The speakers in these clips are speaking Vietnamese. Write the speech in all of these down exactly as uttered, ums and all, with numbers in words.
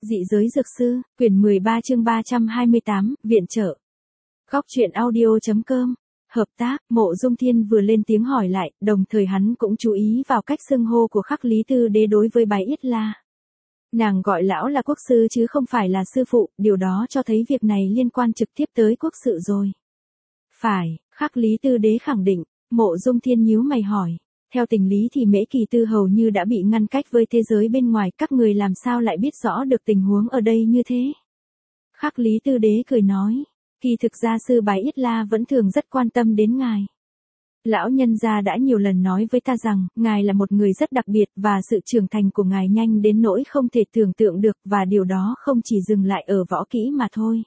Dị giới dược sư, quyển mười ba chương ba trăm hai mươi tám, viện trợ. Góc truyện audio.com. Hợp tác, Mộ Dung Thiên vừa lên tiếng hỏi lại, đồng thời hắn cũng chú ý vào cách xưng hô của Khắc Lý Tư Đế đối với Bái Yết La. Nàng gọi lão là quốc sư chứ không phải là sư phụ, điều đó cho thấy việc này liên quan trực tiếp tới quốc sự rồi. Phải, Khắc Lý Tư Đế khẳng định. Mộ Dung Thiên nhíu mày hỏi. Theo tình lý thì Mễ Kỳ Tư hầu như đã bị ngăn cách với thế giới bên ngoài, các người làm sao lại biết rõ được tình huống ở đây như thế? Khắc Lý Tư Đế cười nói, kỳ thực gia sư Bái Yết La vẫn thường rất quan tâm đến ngài. Lão nhân gia đã nhiều lần nói với ta rằng, ngài là một người rất đặc biệt và sự trưởng thành của ngài nhanh đến nỗi không thể tưởng tượng được và điều đó không chỉ dừng lại ở võ kỹ mà thôi.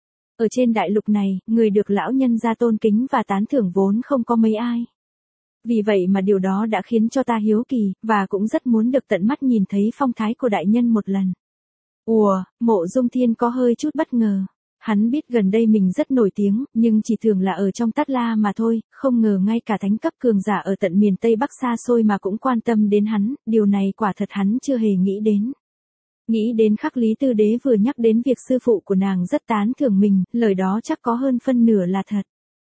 Ở trên đại lục này, người được lão nhân gia tôn kính và tán thưởng vốn không có mấy ai. Vì vậy mà điều đó đã khiến cho ta hiếu kỳ, và cũng rất muốn được tận mắt nhìn thấy phong thái của đại nhân một lần. Ùa, Mộ Dung Thiên có hơi chút bất ngờ. Hắn biết gần đây mình rất nổi tiếng, nhưng chỉ thường là ở trong Tát La mà thôi, không ngờ ngay cả thánh cấp cường giả ở tận miền Tây Bắc xa xôi mà cũng quan tâm đến hắn, điều này quả thật hắn chưa hề nghĩ đến. Nghĩ đến Khắc Lý Tư Đế vừa nhắc đến việc sư phụ của nàng rất tán thưởng mình, lời đó chắc có hơn phân nửa là thật.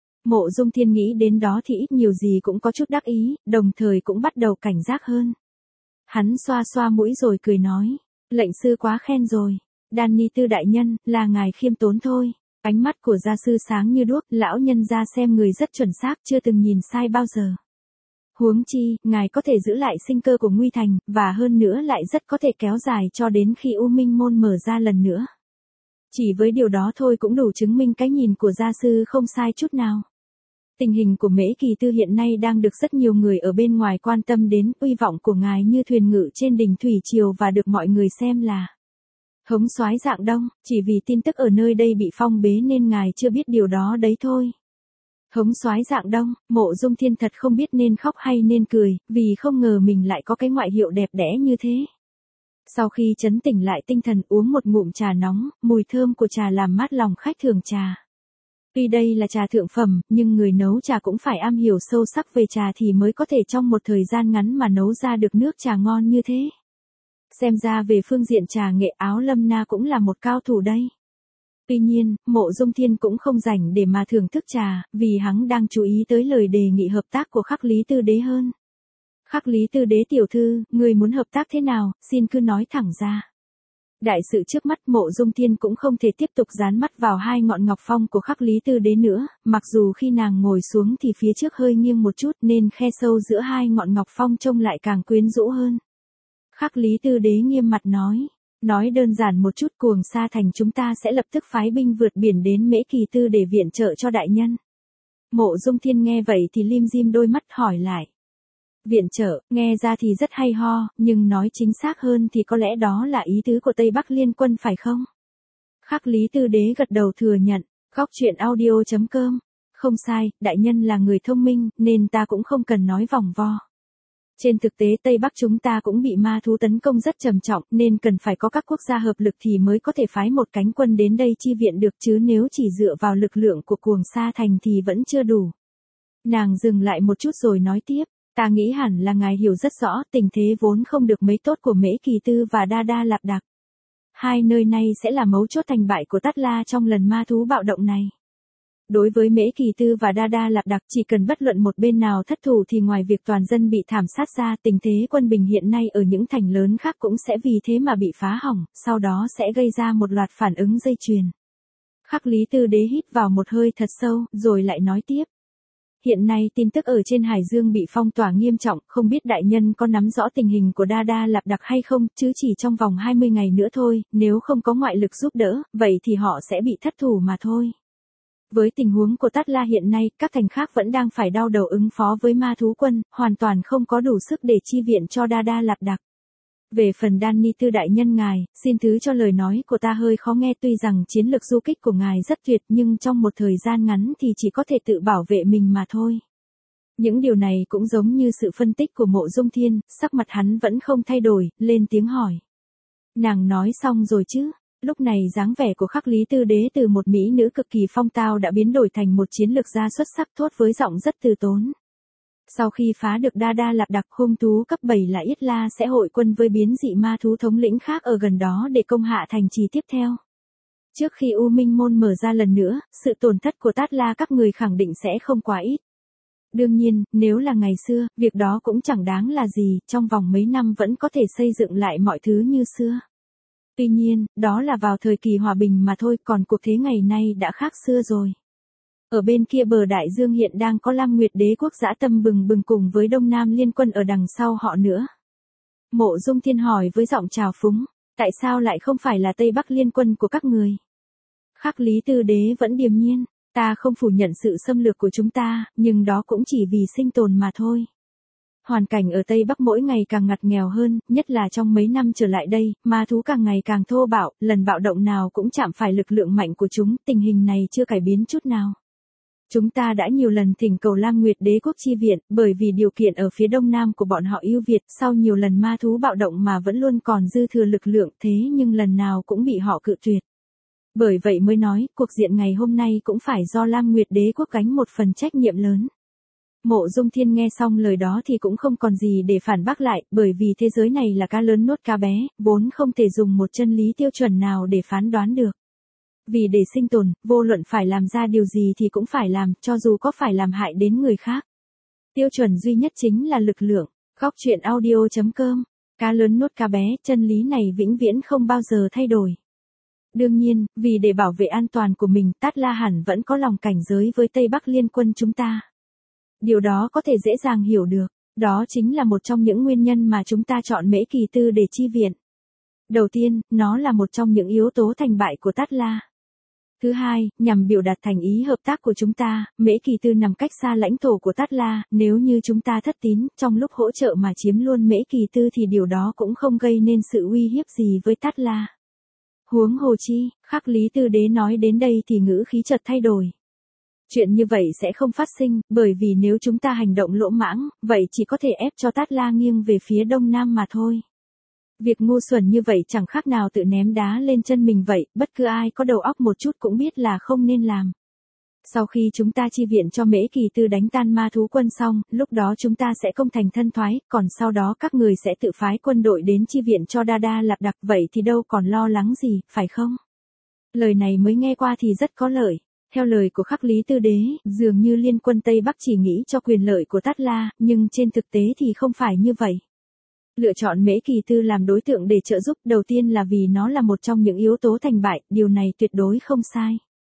Mộ Dung Thiên nghĩ đến đó thì ít nhiều gì cũng có chút đắc ý, đồng thời cũng bắt đầu cảnh giác hơn. Hắn xoa xoa mũi rồi cười nói, lệnh sư quá khen rồi. Đan Ni Tư đại nhân, là ngài khiêm tốn thôi. Ánh mắt của gia sư sáng như đuốc, lão nhân gia xem người rất chuẩn xác, chưa từng nhìn sai bao giờ. Huống chi, ngài có thể giữ lại sinh cơ của Nguy Thành, và hơn nữa lại rất có thể kéo dài cho đến khi U Minh Môn mở ra lần nữa. Chỉ với điều đó thôi cũng đủ chứng minh cái nhìn của gia sư không sai chút nào. Tình hình của Mễ Kỳ Tư hiện nay đang được rất nhiều người ở bên ngoài quan tâm đến, uy vọng của ngài như thuyền ngự trên đỉnh thủy triều và được mọi người xem là hống soái Dạng Đông, chỉ vì tin tức ở nơi đây bị phong bế nên ngài chưa biết điều đó đấy thôi. Hống soái Dạng Đông, Mộ Dung Thiên thật không biết nên khóc hay nên cười, vì không ngờ mình lại có cái ngoại hiệu đẹp đẽ như thế. Sau khi trấn tỉnh lại tinh thần uống một ngụm trà nóng, mùi thơm của trà làm mát lòng khách thường trà. Tuy đây là trà thượng phẩm, nhưng người nấu trà cũng phải am hiểu sâu sắc về trà thì mới có thể trong một thời gian ngắn mà nấu ra được nước trà ngon như thế. Xem ra về phương diện trà nghệ Áo Lâm Na cũng là một cao thủ đây. Tuy nhiên, Mộ Dung Thiên cũng không rảnh để mà thưởng thức trà, vì hắn đang chú ý tới lời đề nghị hợp tác của Khắc Lý Tư Đế hơn. Khắc Lý Tư Đế tiểu thư, người muốn hợp tác thế nào, xin cứ nói thẳng ra. Đại sự trước mắt, Mộ Dung Thiên cũng không thể tiếp tục dán mắt vào hai ngọn ngọc phong của Khắc Lý Tư Đế nữa, mặc dù khi nàng ngồi xuống thì phía trước hơi nghiêng một chút nên khe sâu giữa hai ngọn ngọc phong trông lại càng quyến rũ hơn. Khắc Lý Tư Đế nghiêm mặt nói, nói đơn giản một chút, Cuồng Sa Thành chúng ta sẽ lập tức phái binh vượt biển đến Mễ Kỳ Tư để viện trợ cho đại nhân. Mộ Dung Thiên nghe vậy thì lim dim đôi mắt hỏi lại. Viện trợ, nghe ra thì rất hay ho, nhưng nói chính xác hơn thì có lẽ đó là ý tứ của Tây Bắc Liên quân phải không? Khắc Lý Tư Đế gật đầu thừa nhận, góc truyện audio.com. Không sai, đại nhân là người thông minh, nên ta cũng không cần nói vòng vo. Trên thực tế Tây Bắc chúng ta cũng bị ma thú tấn công rất trầm trọng, nên cần phải có các quốc gia hợp lực thì mới có thể phái một cánh quân đến đây chi viện được, chứ nếu chỉ dựa vào lực lượng của Cuồng Sa Thành thì vẫn chưa đủ. Nàng dừng lại một chút rồi nói tiếp. Ta nghĩ hẳn là ngài hiểu rất rõ, tình thế vốn không được mấy tốt của Mễ Kỳ Tư và Đa Đa Lạp Đạc. Hai nơi này sẽ là mấu chốt thành bại của Tát La trong lần ma thú bạo động này. Đối với Mễ Kỳ Tư và Đa Đa Lạp Đạc, chỉ cần bất luận một bên nào thất thủ thì ngoài việc toàn dân bị thảm sát ra, tình thế quân bình hiện nay ở những thành lớn khác cũng sẽ vì thế mà bị phá hỏng, sau đó sẽ gây ra một loạt phản ứng dây chuyền. Khắc Lý Tư Đế hít vào một hơi thật sâu, rồi lại nói tiếp. Hiện nay tin tức ở trên Hải Dương bị phong tỏa nghiêm trọng, không biết đại nhân có nắm rõ tình hình của Đa Đa Lạp Đạc hay không, chứ chỉ trong vòng hai mươi ngày nữa thôi, nếu không có ngoại lực giúp đỡ, vậy thì họ sẽ bị thất thủ mà thôi. Với tình huống của Tát La hiện nay, các thành khác vẫn đang phải đau đầu ứng phó với ma thú quân, hoàn toàn không có đủ sức để chi viện cho Đa Đa Lạp Đạc. Về phần Đan Ni Tư đại nhân ngài, xin thứ cho lời nói của ta hơi khó nghe, tuy rằng chiến lược du kích của ngài rất tuyệt nhưng trong một thời gian ngắn thì chỉ có thể tự bảo vệ mình mà thôi. Những điều này cũng giống như sự phân tích của Mộ Dung Thiên, sắc mặt hắn vẫn không thay đổi, lên tiếng hỏi. Nàng nói xong rồi chứ? Lúc này dáng vẻ của Khắc Lý Tư Đế từ một mỹ nữ cực kỳ phong tao đã biến đổi thành một chiến lược gia xuất sắc, thốt với giọng rất từ tốn. Sau khi phá được Đa Đa Lạp Đặc, hung thú cấp bảy là Yết La sẽ hội quân với biến dị ma thú thống lĩnh khác ở gần đó để công hạ thành trì tiếp theo. Trước khi U Minh Môn mở ra lần nữa, sự tổn thất của Tát La các người khẳng định sẽ không quá ít. Đương nhiên, nếu là ngày xưa, việc đó cũng chẳng đáng là gì, trong vòng mấy năm vẫn có thể xây dựng lại mọi thứ như xưa. Tuy nhiên, đó là vào thời kỳ hòa bình mà thôi, còn cuộc thế ngày nay đã khác xưa rồi. Ở bên kia bờ đại dương hiện đang có Lam Nguyệt Đế quốc dã tâm bừng bừng cùng với Đông Nam Liên quân ở đằng sau họ nữa. Mộ Dung Thiên hỏi với giọng trào phúng, tại sao lại không phải là Tây Bắc Liên quân của các người? Khắc Lý Tư Đế vẫn điềm nhiên, ta không phủ nhận sự xâm lược của chúng ta, nhưng đó cũng chỉ vì sinh tồn mà thôi. Hoàn cảnh ở Tây Bắc mỗi ngày càng ngặt nghèo hơn, nhất là trong mấy năm trở lại đây, ma thú càng ngày càng thô bạo, lần bạo động nào cũng chạm phải lực lượng mạnh của chúng, tình hình này chưa cải biến chút nào. Chúng ta đã nhiều lần thỉnh cầu Lam Nguyệt Đế quốc chi viện, bởi vì điều kiện ở phía đông nam của bọn họ ưu việt, sau nhiều lần ma thú bạo động mà vẫn luôn còn dư thừa lực lượng, thế nhưng lần nào cũng bị họ cự tuyệt. Bởi vậy mới nói, cuộc diện ngày hôm nay cũng phải do Lam Nguyệt Đế quốc gánh một phần trách nhiệm lớn. Mộ Dung Thiên nghe xong lời đó thì cũng không còn gì để phản bác lại, bởi vì thế giới này là cá lớn nuốt cá bé, vốn không thể dùng một chân lý tiêu chuẩn nào để phán đoán được. Vì để sinh tồn, vô luận phải làm ra điều gì thì cũng phải làm, cho dù có phải làm hại đến người khác. Tiêu chuẩn duy nhất chính là lực lượng. Góc truyện audio chấm com. Cá lớn nuốt cá bé, chân lý này vĩnh viễn không bao giờ thay đổi. Đương nhiên, vì để bảo vệ an toàn của mình, Tát La hẳn vẫn có lòng cảnh giới với Tây Bắc Liên quân chúng ta. Điều đó có thể dễ dàng hiểu được. Đó chính là một trong những nguyên nhân mà chúng ta chọn Mễ Kỳ Tư để chi viện. Đầu tiên, nó là một trong những yếu tố thành bại của Tát La. Thứ hai, nhằm biểu đạt thành ý hợp tác của chúng ta, Mễ Kỳ Tư nằm cách xa lãnh thổ của Tát La, nếu như chúng ta thất tín, trong lúc hỗ trợ mà chiếm luôn Mễ Kỳ Tư thì điều đó cũng không gây nên sự uy hiếp gì với Tát La. Huống hồ chi, Khắc Lý Tư Đế nói đến đây thì ngữ khí chợt thay đổi. Chuyện như vậy sẽ không phát sinh, bởi vì nếu chúng ta hành động lỗ mãng, vậy chỉ có thể ép cho Tát La nghiêng về phía đông nam mà thôi. Việc ngu xuẩn như vậy chẳng khác nào tự ném đá lên chân mình vậy, bất cứ ai có đầu óc một chút cũng biết là không nên làm. Sau khi chúng ta chi viện cho Mễ Kỳ Tư đánh tan ma thú quân xong, lúc đó chúng ta sẽ công thành thân thoái, còn sau đó các người sẽ tự phái quân đội đến chi viện cho Đa Đa Lạp Đặc, vậy thì đâu còn lo lắng gì, phải không? Lời này mới nghe qua thì rất có lợi. Theo lời của Khắc Lý Tư Đế, dường như Liên quân Tây Bắc chỉ nghĩ cho quyền lợi của Tát La, nhưng trên thực tế thì không phải như vậy. Lựa chọn Mễ Kỳ Tư làm đối tượng để trợ giúp đầu tiên là vì nó là một trong những yếu tố thành bại, điều này tuyệt đối không sai.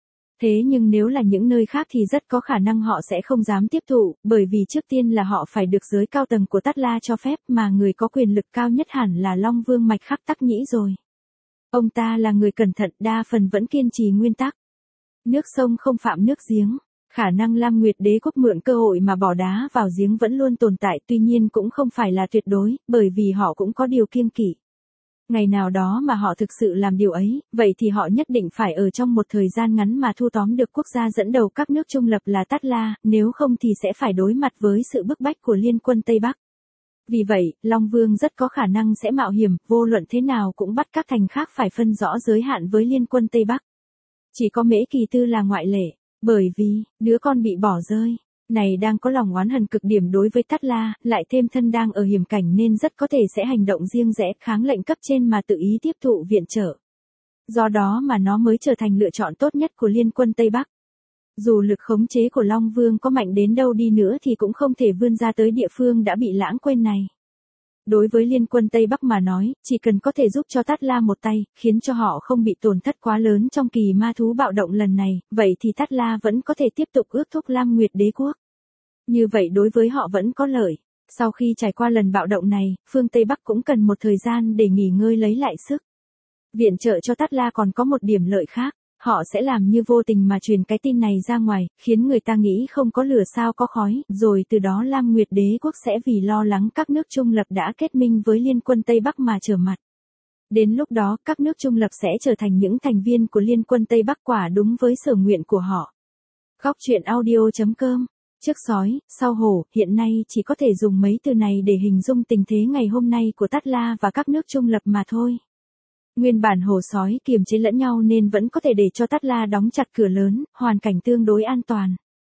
Thế nhưng nếu là những nơi khác thì rất có khả năng họ sẽ không dám tiếp thụ, bởi vì trước tiên là họ phải được giới cao tầng của Tát La cho phép, mà người có quyền lực cao nhất hẳn là Long Vương Mạch Khắc Tắc Nhĩ rồi. Ông ta là người cẩn thận, đa phần vẫn kiên trì nguyên tắc. Nước sông không phạm nước giếng. Khả năng Lam Nguyệt Đế quốc mượn cơ hội mà bỏ đá vào giếng vẫn luôn tồn tại, tuy nhiên cũng không phải là tuyệt đối, bởi vì họ cũng có điều kiêng kỵ. Ngày nào đó mà họ thực sự làm điều ấy, vậy thì họ nhất định phải ở trong một thời gian ngắn mà thu tóm được quốc gia dẫn đầu các nước trung lập là Tát La, nếu không thì sẽ phải đối mặt với sự bức bách của Liên quân Tây Bắc. Vì vậy, Long Vương rất có khả năng sẽ mạo hiểm, vô luận thế nào cũng bắt các thành khác phải phân rõ giới hạn với Liên quân Tây Bắc. Chỉ có Mễ Kỳ Tư là ngoại lệ. Bởi vì, đứa con bị bỏ rơi, này đang có lòng oán hận cực điểm đối với Tát La, lại thêm thân đang ở hiểm cảnh nên rất có thể sẽ hành động riêng rẽ kháng lệnh cấp trên mà tự ý tiếp thụ viện trợ. Do đó mà nó mới trở thành lựa chọn tốt nhất của Liên quân Tây Bắc. Dù lực khống chế của Long Vương có mạnh đến đâu đi nữa thì cũng không thể vươn ra tới địa phương đã bị lãng quên này. Đối với Liên quân Tây Bắc mà nói, chỉ cần có thể giúp cho Tát La một tay, khiến cho họ không bị tổn thất quá lớn trong kỳ ma thú bạo động lần này, vậy thì Tát La vẫn có thể tiếp tục ước thúc Lam Nguyệt Đế quốc. Như vậy đối với họ vẫn có lợi. Sau khi trải qua lần bạo động này, phương Tây Bắc cũng cần một thời gian để nghỉ ngơi lấy lại sức. Viện trợ cho Tát La còn có một điểm lợi khác. Họ sẽ làm như vô tình mà truyền cái tin này ra ngoài, khiến người ta nghĩ không có lửa sao có khói, rồi từ đó Lam Nguyệt Đế quốc sẽ vì lo lắng các nước trung lập đã kết minh với Liên quân Tây Bắc mà trở mặt. Đến lúc đó, các nước trung lập sẽ trở thành những thành viên của Liên quân Tây Bắc quả đúng với sở nguyện của họ. Góc truyện audio chấm com. Trước sói, sau hổ, hiện nay chỉ có thể dùng mấy từ này để hình dung tình thế ngày hôm nay của Tát La và các nước trung lập mà thôi. Nguyên bản hổ sói kiềm chế lẫn nhau nên vẫn có thể để cho Tát La đóng chặt cửa lớn, hoàn cảnh tương đối an toàn.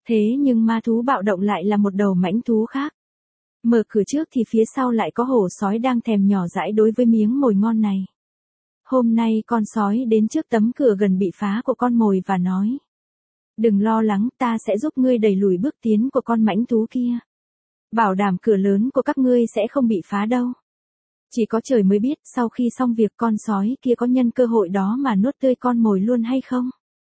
Thế nhưng ma thú bạo động lại là một đầu mãnh thú khác. Mở cửa trước thì phía sau lại có hổ sói đang thèm nhỏ dãi đối với miếng mồi ngon này. Hôm nay con sói đến trước tấm cửa gần bị phá của con mồi và nói. Đừng lo lắng, ta sẽ giúp ngươi đẩy lùi bước tiến của con mãnh thú kia. Bảo đảm cửa lớn của các ngươi sẽ không bị phá đâu. Chỉ có trời mới biết sau khi xong việc con sói kia có nhân cơ hội đó mà nuốt tươi con mồi luôn hay không.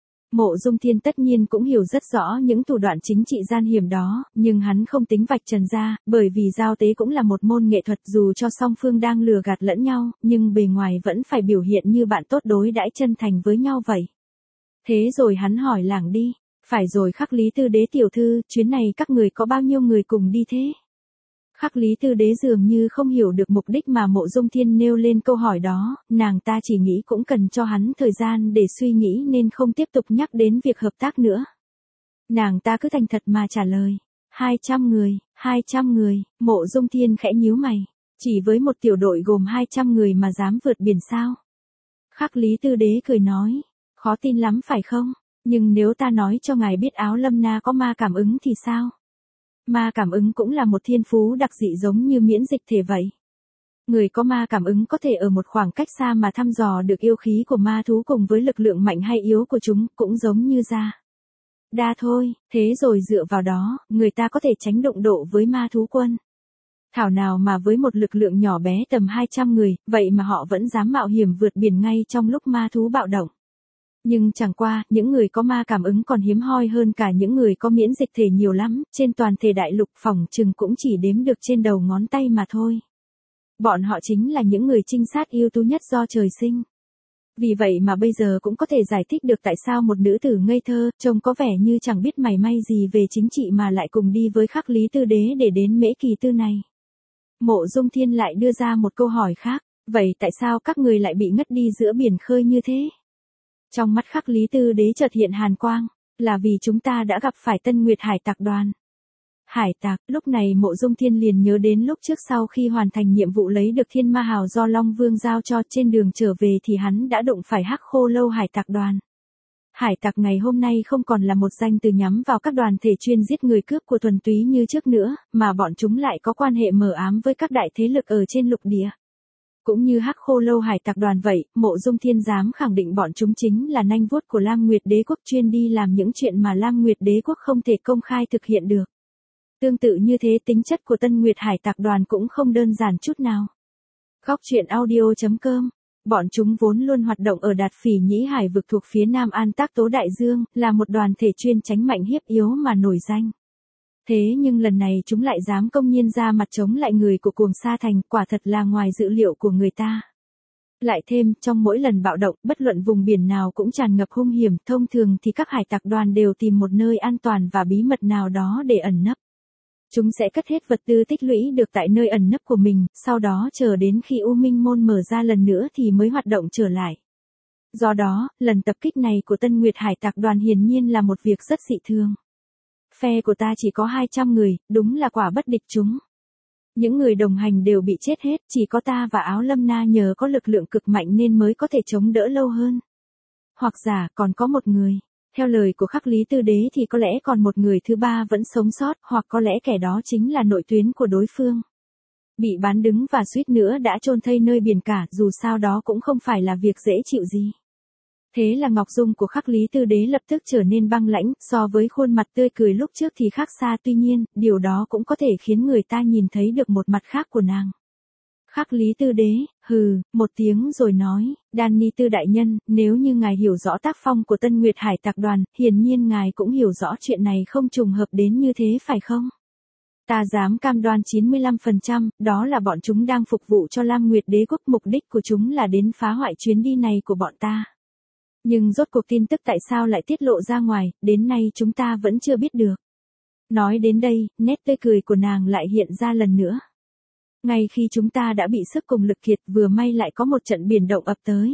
Mộ Dung Thiên tất nhiên cũng hiểu rất rõ những thủ đoạn chính trị gian hiểm đó, nhưng hắn không tính vạch trần ra, bởi vì giao tế cũng là một môn nghệ thuật dù cho song phương đang lừa gạt lẫn nhau, nhưng bề ngoài vẫn phải biểu hiện như bạn tốt đối đãi chân thành với nhau vậy. Thế rồi hắn hỏi làng đi, phải rồi Khắc Lý Tư Đế tiểu thư, chuyến này các người có bao nhiêu người cùng đi thế? Khắc Lý Tư Đế dường như không hiểu được mục đích mà Mộ Dung Thiên nêu lên câu hỏi đó, nàng ta chỉ nghĩ cũng cần cho hắn thời gian để suy nghĩ nên không tiếp tục nhắc đến việc hợp tác nữa. Nàng ta cứ thành thật mà trả lời, hai trăm người, hai trăm người, Mộ Dung Thiên khẽ nhíu mày, chỉ với một tiểu đội gồm hai trăm người mà dám vượt biển sao? Khắc Lý Tư Đế cười nói, khó tin lắm phải không, nhưng nếu ta nói cho ngài biết Áo Lâm Na có ma cảm ứng thì sao? Ma cảm ứng cũng là một thiên phú đặc dị giống như miễn dịch thể vậy. Người có ma cảm ứng có thể ở một khoảng cách xa mà thăm dò được yêu khí của ma thú cùng với lực lượng mạnh hay yếu của chúng, cũng giống như da đa thôi, thế rồi dựa vào đó, người ta có thể tránh đụng độ với ma thú quân. Thảo nào mà với một lực lượng nhỏ bé tầm hai trăm người, vậy mà họ vẫn dám mạo hiểm vượt biển ngay trong lúc ma thú bạo động. Nhưng chẳng qua, những người có ma cảm ứng còn hiếm hoi hơn cả những người có miễn dịch thể nhiều lắm, trên toàn thể đại lục phỏng chừng cũng chỉ đếm được trên đầu ngón tay mà thôi. Bọn họ chính là những người trinh sát ưu tú nhất do trời sinh. Vì vậy mà bây giờ cũng có thể giải thích được tại sao một nữ tử ngây thơ, trông có vẻ như chẳng biết mảy may gì về chính trị mà lại cùng đi với Khắc Lý Tư Đế để đến Mễ Kỳ Tư này. Mộ Dung Thiên lại đưa ra một câu hỏi khác, vậy tại sao các người lại bị ngất đi giữa biển khơi như thế? Trong mắt Khắc Lý Tư Đế chợt hiện hàn quang, là vì chúng ta đã gặp phải Tân Nguyệt Hải Tặc đoàn. Hải Tặc, lúc này Mộ Dung Thiên liền nhớ đến lúc trước sau khi hoàn thành nhiệm vụ lấy được Thiên Ma Hào do Long Vương giao cho, trên đường trở về thì hắn đã đụng phải Hắc Khô Lâu Hải Tặc đoàn. Hải Tặc ngày hôm nay không còn là một danh từ nhắm vào các đoàn thể chuyên giết người cướp của thuần túy như trước nữa, mà bọn chúng lại có quan hệ mờ ám với các đại thế lực ở trên lục địa. Cũng như Hắc Khô Lâu Hải Tặc đoàn vậy, Mộ Dung Thiên dám khẳng định bọn chúng chính là nanh vuốt của Lam Nguyệt Đế quốc chuyên đi làm những chuyện mà Lam Nguyệt Đế quốc không thể công khai thực hiện được. Tương tự như thế, tính chất của Tân Nguyệt Hải Tặc đoàn cũng không đơn giản chút nào. Góc truyện audio chấm com. Bọn chúng vốn luôn hoạt động ở Đạt Phỉ Nhĩ Hải vực thuộc phía Nam An Tác Tố Đại Dương, là một đoàn thể chuyên tránh mạnh hiếp yếu mà nổi danh. Thế nhưng lần này chúng lại dám công nhiên ra mặt chống lại người của Cuồng Sa Thành, quả thật là ngoài dự liệu của người ta. Lại thêm, trong mỗi lần bạo động, bất luận vùng biển nào cũng tràn ngập hung hiểm, thông thường thì các hải tặc đoàn đều tìm một nơi an toàn và bí mật nào đó để ẩn nấp. Chúng sẽ cất hết vật tư tích lũy được tại nơi ẩn nấp của mình, sau đó chờ đến khi U Minh Môn mở ra lần nữa thì mới hoạt động trở lại. Do đó, lần tập kích này của Tân Nguyệt Hải Tặc đoàn hiển nhiên là một việc rất dị thường. Phe của ta chỉ có hai trăm người, đúng là quả bất địch chúng. Những người đồng hành đều bị chết hết, chỉ có ta và Áo Lâm Na nhờ có lực lượng cực mạnh nên mới có thể chống đỡ lâu hơn. Hoặc giả còn có một người. Theo lời của Khắc Lý Tư Đế thì có lẽ còn một người thứ ba vẫn sống sót, hoặc có lẽ kẻ đó chính là nội tuyến của đối phương. Bị bán đứng và suýt nữa đã chôn thây nơi biển cả, dù sao đó cũng không phải là việc dễ chịu gì. Thế là ngọc dung của Khắc Lý Tư Đế lập tức trở nên băng lãnh, so với khuôn mặt tươi cười lúc trước thì khác xa, tuy nhiên, điều đó cũng có thể khiến người ta nhìn thấy được một mặt khác của nàng. Khắc Lý Tư Đế, hừ, một tiếng rồi nói, Danny Tư đại nhân, nếu như ngài hiểu rõ tác phong của Tân Nguyệt Hải Tặc đoàn, hiển nhiên ngài cũng hiểu rõ chuyện này không trùng hợp đến như thế phải không? Ta dám cam đoan chín mươi lăm phần trăm, đó là bọn chúng đang phục vụ cho Lam Nguyệt Đế quốc, mục đích của chúng là đến phá hoại chuyến đi này của bọn ta. Nhưng rốt cuộc tin tức tại sao lại tiết lộ ra ngoài, đến nay chúng ta vẫn chưa biết được. Nói đến đây, nét tươi cười của nàng lại hiện ra lần nữa. Ngay khi chúng ta đã bị sức cùng lực kiệt, vừa may lại có một trận biển động ập tới.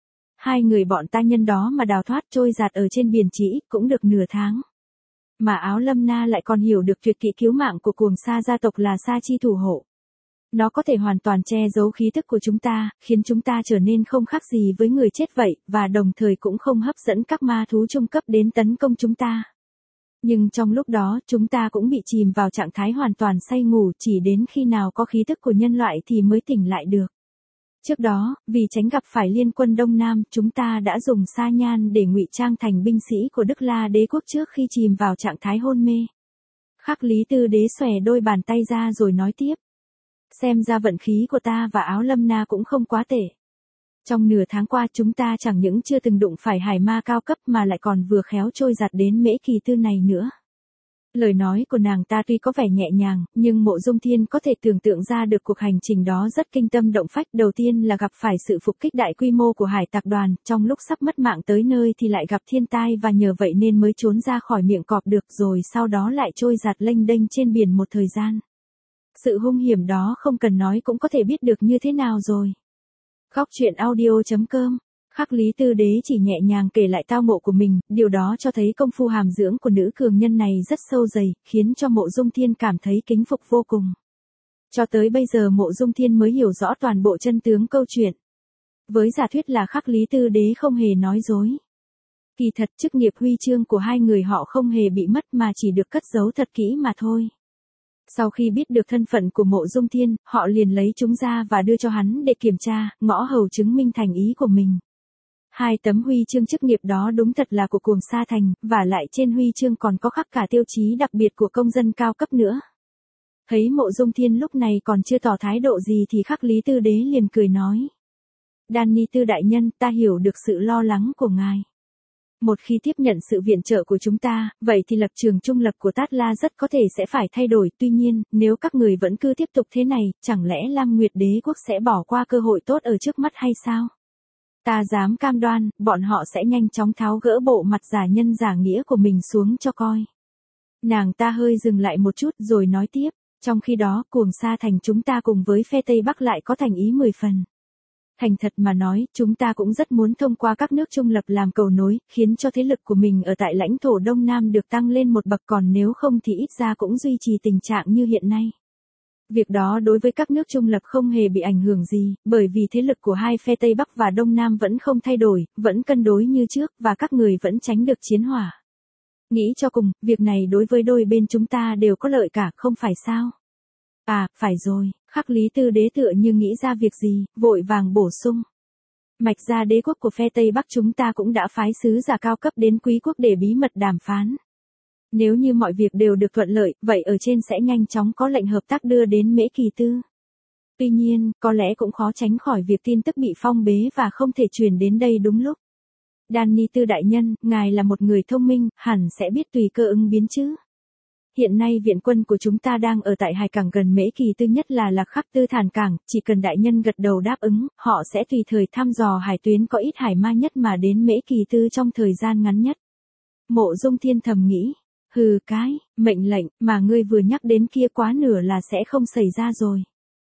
Hai người bọn ta nhân đó mà đào thoát trôi giạt ở trên biển chỉ cũng được nửa tháng. Mà Áo Lâm Na lại còn hiểu được tuyệt kỹ cứu mạng của Cuồng Sa gia tộc là Sa Chi thủ hộ. Nó có thể hoàn toàn che giấu khí tức của chúng ta, khiến chúng ta trở nên không khác gì với người chết vậy, và đồng thời cũng không hấp dẫn các ma thú trung cấp đến tấn công chúng ta. Nhưng trong lúc đó, chúng ta cũng bị chìm vào trạng thái hoàn toàn say ngủ, chỉ đến khi nào có khí thức của nhân loại thì mới tỉnh lại được. Trước đó, vì tránh gặp phải liên quân Đông Nam, chúng ta đã dùng sa nhan để ngụy trang thành binh sĩ của Đức La Đế quốc trước khi chìm vào trạng thái hôn mê. Khắc Lý Tư Đế xòe đôi bàn tay ra rồi nói tiếp. Xem ra vận khí của ta và Áo Lâm Na cũng không quá tệ. Trong nửa tháng qua chúng ta chẳng những chưa từng đụng phải hải ma cao cấp mà lại còn vừa khéo trôi giặt đến Mễ Kỳ Tư này nữa. Lời nói của nàng ta tuy có vẻ nhẹ nhàng, nhưng Mộ Dung Thiên có thể tưởng tượng ra được cuộc hành trình đó rất kinh tâm động phách. Đầu tiên là gặp phải sự phục kích đại quy mô của hải tặc đoàn, trong lúc sắp mất mạng tới nơi thì lại gặp thiên tai và nhờ vậy nên mới trốn ra khỏi miệng cọp được, rồi sau đó lại trôi giặt lênh đênh trên biển một thời gian. Sự hung hiểm đó không cần nói cũng có thể biết được như thế nào rồi. Góc truyện audio chấm com. Khắc Lý Tư Đế chỉ nhẹ nhàng kể lại tao ngộ của mình, điều đó cho thấy công phu hàm dưỡng của nữ cường nhân này rất sâu dày, khiến cho Mộ Dung Thiên cảm thấy kính phục vô cùng. Cho tới bây giờ Mộ Dung Thiên mới hiểu rõ toàn bộ chân tướng câu chuyện. Với giả thuyết là Khắc Lý Tư Đế không hề nói dối. Kỳ thật chức nghiệp huy chương của hai người họ không hề bị mất mà chỉ được cất giấu thật kỹ mà thôi. Sau khi biết được thân phận của Mộ Dung Thiên, họ liền lấy chúng ra và đưa cho hắn để kiểm tra, ngõ hầu chứng minh thành ý của mình. Hai tấm huy chương chức nghiệp đó đúng thật là của Cuồng Sa Thành, và lại trên huy chương còn có khắc cả tiêu chí đặc biệt của công dân cao cấp nữa. Thấy Mộ Dung Thiên lúc này còn chưa tỏ thái độ gì thì Khắc Lý Tư Đế liền cười nói. Danny Tư đại nhân, ta hiểu được sự lo lắng của ngài. Một khi tiếp nhận sự viện trợ của chúng ta, vậy thì lập trường trung lập của Tát La rất có thể sẽ phải thay đổi. Tuy nhiên, nếu các người vẫn cứ tiếp tục thế này, chẳng lẽ Lam Nguyệt Đế quốc sẽ bỏ qua cơ hội tốt ở trước mắt hay sao? Ta dám cam đoan, bọn họ sẽ nhanh chóng tháo gỡ bộ mặt giả nhân giả nghĩa của mình xuống cho coi. Nàng ta hơi dừng lại một chút rồi nói tiếp, trong khi đó Cuồng Sa Thành chúng ta cùng với phe Tây Bắc lại có thành ý mười phần. Thành thật mà nói, chúng ta cũng rất muốn thông qua các nước trung lập làm cầu nối, khiến cho thế lực của mình ở tại lãnh thổ Đông Nam được tăng lên một bậc, còn nếu không thì ít ra cũng duy trì tình trạng như hiện nay. Việc đó đối với các nước trung lập không hề bị ảnh hưởng gì, bởi vì thế lực của hai phe Tây Bắc và Đông Nam vẫn không thay đổi, vẫn cân đối như trước, và các người vẫn tránh được chiến hỏa. Nghĩ cho cùng, việc này đối với đôi bên chúng ta đều có lợi cả, không phải sao? À, phải rồi, Khắc Lý Tư Đế tựa như nghĩ ra việc gì, vội vàng bổ sung. Mạch gia đế quốc của phe Tây Bắc chúng ta cũng đã phái sứ giả cao cấp đến Quý quốc để bí mật đàm phán. Nếu như mọi việc đều được thuận lợi, vậy ở trên sẽ nhanh chóng có lệnh hợp tác đưa đến Mễ Kỳ Tư. Tuy nhiên, có lẽ cũng khó tránh khỏi việc tin tức bị phong bế và không thể truyền đến đây đúng lúc. Danny Tư đại nhân, ngài là một người thông minh, hẳn sẽ biết tùy cơ ứng biến chứ. Hiện nay viện quân của chúng ta đang ở tại hải cảng gần Mễ Kỳ Tư, nhất là Lạc Khắc Tư Thản Cảng, chỉ cần đại nhân gật đầu đáp ứng, họ sẽ tùy thời thăm dò hải tuyến có ít hải ma nhất mà đến Mễ Kỳ Tư trong thời gian ngắn nhất. Mộ Dung Thiên thầm nghĩ, hừ cái, mệnh lệnh mà ngươi vừa nhắc đến kia quá nửa là sẽ không xảy ra rồi.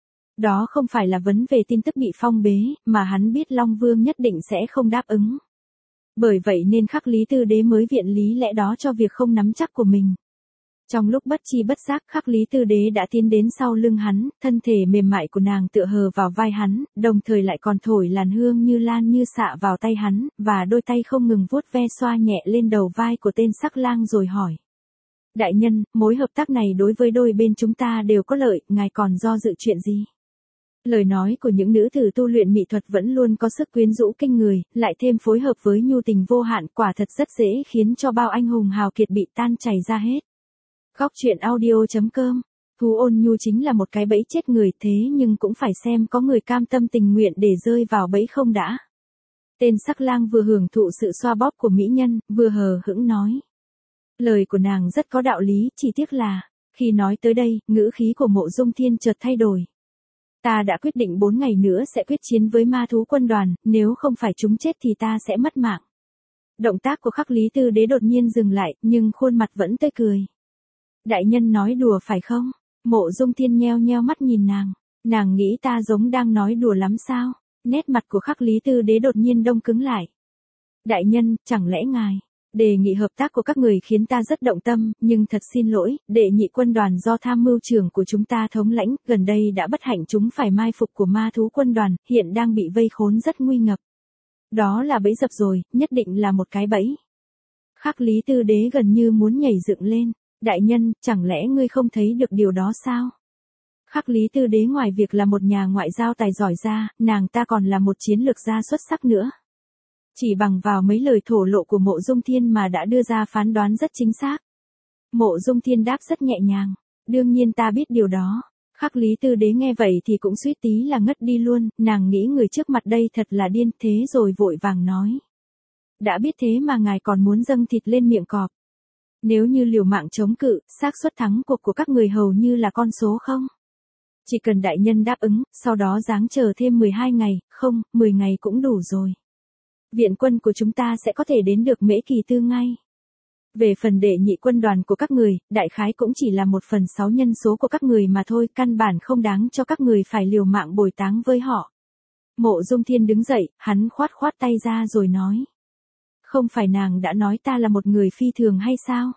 Đó không phải là vấn về tin tức bị phong bế, mà hắn biết Long Vương nhất định sẽ không đáp ứng. Bởi vậy nên Khắc Lý Tư Đế mới viện lý lẽ đó cho việc không nắm chắc của mình. Trong lúc bất chi bất giác, Khắc Lý Tư Đế đã tiến đến sau lưng hắn, thân thể mềm mại của nàng tựa hờ vào vai hắn, đồng thời lại còn thổi làn hương như lan như xạ vào tay hắn, và đôi tay không ngừng vuốt ve xoa nhẹ lên đầu vai của tên sắc lang rồi hỏi. Đại nhân, mối hợp tác này đối với đôi bên chúng ta đều có lợi, ngài còn do dự chuyện gì? Lời nói của những nữ tử tu luyện mỹ thuật vẫn luôn có sức quyến rũ kinh người, lại thêm phối hợp với nhu tình vô hạn, quả thật rất dễ khiến cho bao anh hùng hào kiệt bị tan chảy ra hết. Góc truyện audio chấm com. Thú ôn nhu chính là một cái bẫy chết người, thế nhưng cũng phải xem có người cam tâm tình nguyện để rơi vào bẫy không đã. Tên sắc lang vừa hưởng thụ sự xoa bóp của mỹ nhân, vừa hờ hững nói. Lời của nàng rất có đạo lý, chỉ tiếc là, khi nói tới đây, ngữ khí của Mộ Dung Thiên chợt thay đổi. Ta đã quyết định bốn ngày nữa sẽ quyết chiến với ma thú quân đoàn, nếu không phải chúng chết thì ta sẽ mất mạng. Động tác của Khắc Lý Tư Đế đột nhiên dừng lại, nhưng khuôn mặt vẫn tươi cười. Đại nhân nói đùa phải không? Mộ Dung Thiên nheo nheo mắt nhìn nàng. Nàng nghĩ ta giống đang nói đùa lắm sao? Nét mặt của Khắc Lý Tư Đế đột nhiên đông cứng lại. Đại nhân, chẳng lẽ ngài, đề nghị hợp tác của các người khiến ta rất động tâm, nhưng thật xin lỗi, đệ nhị quân đoàn do tham mưu trưởng của chúng ta thống lãnh, gần đây đã bất hạnh chúng phải mai phục của ma thú quân đoàn, hiện đang bị vây khốn rất nguy ngập. Đó là bẫy dập rồi, nhất định là một cái bẫy. Khắc Lý Tư Đế gần như muốn nhảy dựng lên. Đại nhân, chẳng lẽ ngươi không thấy được điều đó sao? Khắc Lý Tư Đế ngoài việc là một nhà ngoại giao tài giỏi ra, nàng ta còn là một chiến lược gia xuất sắc nữa. Chỉ bằng vào mấy lời thổ lộ của Mộ Dung Thiên mà đã đưa ra phán đoán rất chính xác. Mộ Dung Thiên đáp rất nhẹ nhàng. Đương nhiên ta biết điều đó. Khắc Lý Tư Đế nghe vậy thì cũng suýt tí là ngất đi luôn, nàng nghĩ người trước mặt đây thật là điên thế rồi vội vàng nói. Đã biết thế mà ngài còn muốn dâng thịt lên miệng cọp. Nếu như liều mạng chống cự, xác suất thắng cuộc của các người hầu như là con số không? Chỉ cần đại nhân đáp ứng, sau đó giáng chờ thêm mười hai ngày, không, mười ngày cũng đủ rồi. Viện quân của chúng ta sẽ có thể đến được Mễ Kỳ Tư ngay. Về phần đệ nhị quân đoàn của các người, đại khái cũng chỉ là một phần sáu nhân số của các người mà thôi, căn bản không đáng cho các người phải liều mạng bồi táng với họ. Mộ Dung Thiên đứng dậy, hắn khoát khoát tay ra rồi nói. Không phải nàng đã nói ta là một người phi thường hay sao?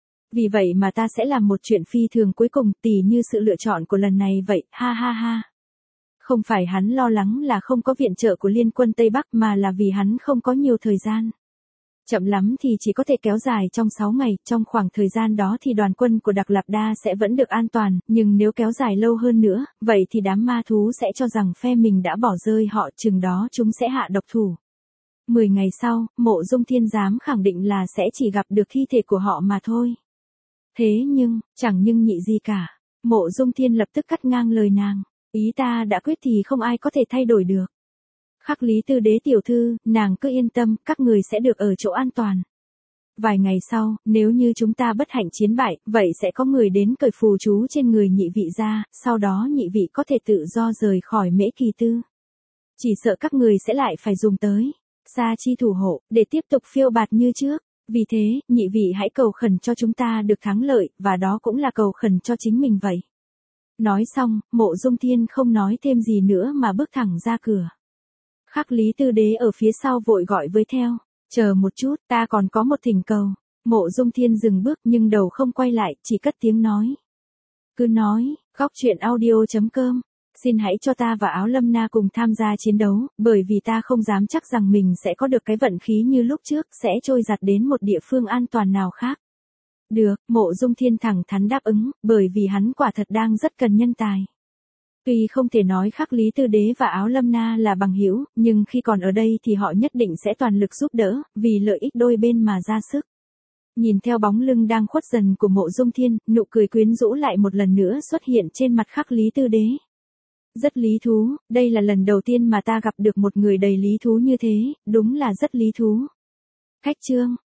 Vì vậy mà ta sẽ làm một chuyện phi thường cuối cùng, tỉ như sự lựa chọn của lần này vậy, ha ha ha. Không phải hắn lo lắng là không có viện trợ của liên quân Tây Bắc mà là vì hắn không có nhiều thời gian. Chậm lắm thì chỉ có thể kéo dài trong sáu ngày, trong khoảng thời gian đó thì đoàn quân của Đặc Lạp Đa sẽ vẫn được an toàn, nhưng nếu kéo dài lâu hơn nữa, vậy thì đám ma thú sẽ cho rằng phe mình đã bỏ rơi họ, chừng đó chúng sẽ hạ độc thủ. Mười ngày sau, Mộ Dung Thiên dám khẳng định là sẽ chỉ gặp được thi thể của họ mà thôi. Thế nhưng, chẳng nhưng nhị gì cả. Mộ Dung Thiên lập tức cắt ngang lời nàng. Ý ta đã quyết thì không ai có thể thay đổi được. Khắc Lý Tư Đế tiểu thư, nàng cứ yên tâm, các người sẽ được ở chỗ an toàn. Vài ngày sau, nếu như chúng ta bất hạnh chiến bại, vậy sẽ có người đến cởi phù chú trên người nhị vị ra, sau đó nhị vị có thể tự do rời khỏi Mễ Kỳ Tư. Chỉ sợ các người sẽ lại phải dùng tới Sa Chi thủ hộ, để tiếp tục phiêu bạt như trước. Vì thế, nhị vị hãy cầu khẩn cho chúng ta được thắng lợi, và đó cũng là cầu khẩn cho chính mình vậy. Nói xong, Mộ Dung Thiên không nói thêm gì nữa mà bước thẳng ra cửa. Khắc Lý Tư Đế ở phía sau vội gọi với theo. Chờ một chút, ta còn có một thỉnh cầu. Mộ Dung Thiên dừng bước nhưng đầu không quay lại, chỉ cất tiếng nói. Cứ nói, Góc Truyện Audio chấm com. Xin hãy cho ta và Áo Lâm Na cùng tham gia chiến đấu, bởi vì ta không dám chắc rằng mình sẽ có được cái vận khí như lúc trước, sẽ trôi giặt đến một địa phương an toàn nào khác. Được, Mộ Dung Thiên thẳng thắn đáp ứng, bởi vì hắn quả thật đang rất cần nhân tài. Tuy không thể nói Khắc Lý Tư Đế và Áo Lâm Na là bằng hữu, nhưng khi còn ở đây thì họ nhất định sẽ toàn lực giúp đỡ, vì lợi ích đôi bên mà ra sức. Nhìn theo bóng lưng đang khuất dần của Mộ Dung Thiên, nụ cười quyến rũ lại một lần nữa xuất hiện trên mặt Khắc Lý Tư Đế. Rất lý thú, đây là lần đầu tiên mà ta gặp được một người đầy lý thú như thế, đúng là rất lý thú. Khách chương